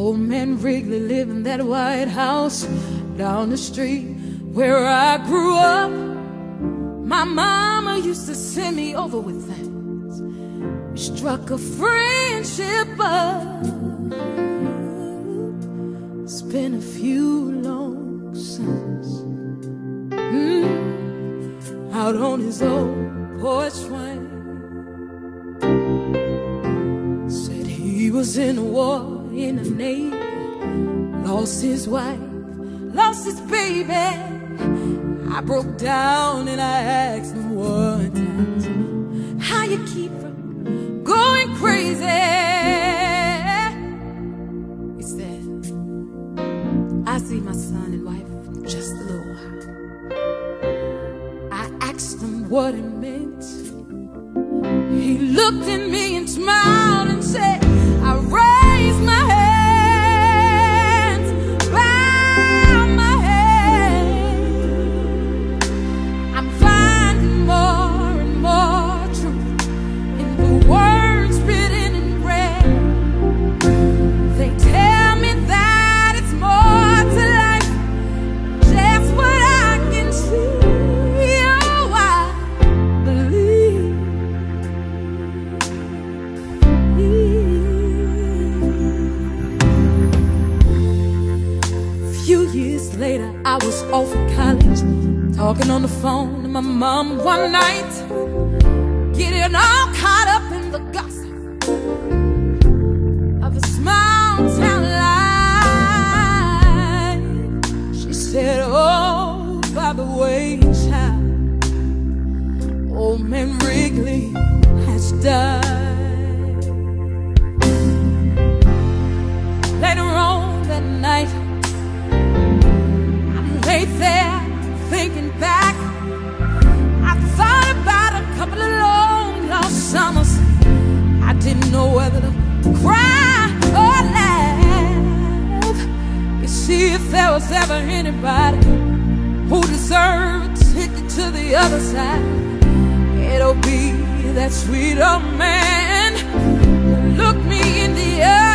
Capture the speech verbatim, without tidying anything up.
Old man Wrigley lived in that White House down the street where I grew up. My mama used to send me over with things. We struck a friendship up. It's been a few long summers mm, out on his old porch swing. Said he was in a war in the Navy, lost his wife, lost his baby. I broke down and I asked him one time, how you keep from going crazy? He said, I see my son and wife in just a little while. I asked him what it meant. He looked at me and smiled and said, I raised my hands, bow my head. I'm finding more and more truth in the words written in red. They tell me that it's more to life, just what I can see. Oh, I believe. Few years later, I was off at college, talking on the phone to my mom one night, getting all caught up in the gossip of a small town life. She said, oh, by the way, child, old man Wrigley has died. Later on that night, lay there thinking back. I thought about a couple of long lost summers. I didn't know whether to cry or laugh. You see, if there was ever anybody who deserved a ticket to the other side, it'll be that sweet old man who looked me in the eye.